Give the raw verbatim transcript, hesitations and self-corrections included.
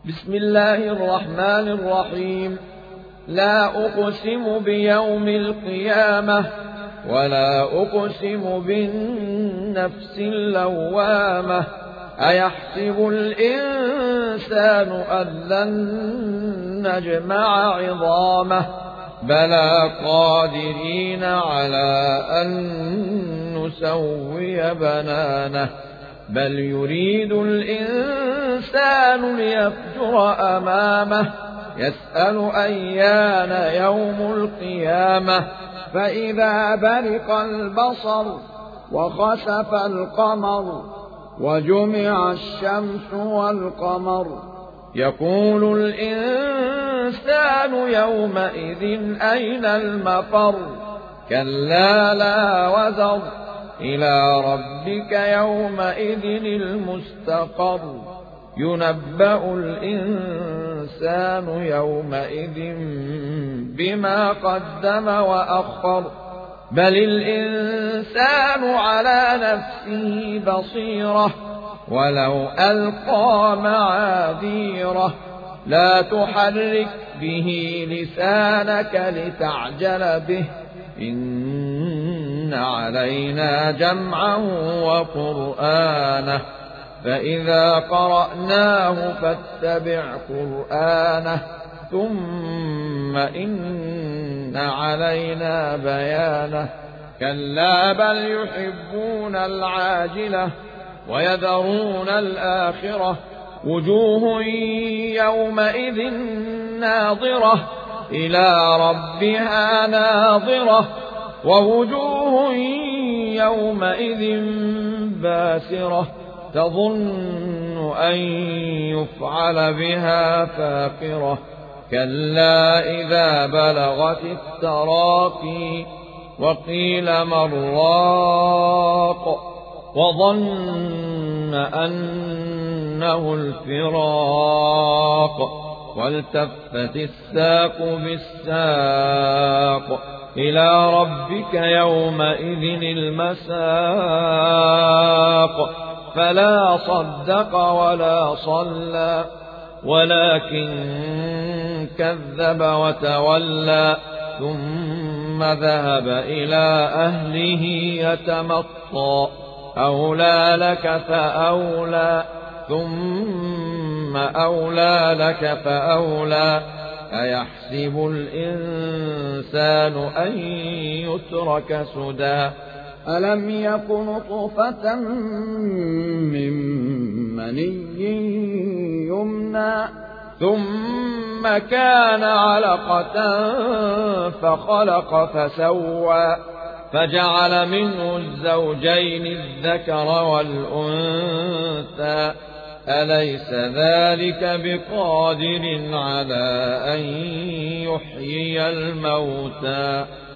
بسم الله الرحمن الرحيم. لا أقسم بيوم القيامة ولا أقسم بالنفس اللوامة. أيحسب الإنسان أن لن نجمع عظامه بلى قادرين على أن نسوي بنانه بل يريد الإنسان ليفجر أمامه يسأل أيان يوم القيامة فإذا برق البصر وخسف القمر وجمع الشمس والقمر يقول الإنسان يومئذ أين المفر كلا لا وزر إلى ربك يومئذ المستقر ينبأ الإنسان يومئذ بما قدم وأخر بل الإنسان على نفسه بصيرة ولو ألقى معاذيره لا تحرك به لسانك لتعجل به إن علينا جمعه وقرآنه فإذا قرأناه فاتبع قرآنه ثم إن علينا بيانه كلا بل يحبون العاجلة ويذرون الآخرة وجوه يومئذ ناظرة إلى ربها ناظرة ووجوه يومئذ باسرة تظن أن يفعل بها فاقرة كلا إذا بلغت التراقي وقيل من راق وظن أنه الفراق والتفت الساق بالساق إلى ربك يومئذ المساق فلا صدق ولا صلى ولكن كذب وتولى ثم ذهب إلى أهله يتمطى أولى لك فأولى ثم أولى لك فأولى أيحسب الإنسان أن يترك سدى ألم يك نطفة من مني يمنى ثم كان علقة فخلق فسوى فجعل منه الزوجين الذكر والأنثى أليس ذلك بقادر على أن يحيي الموتى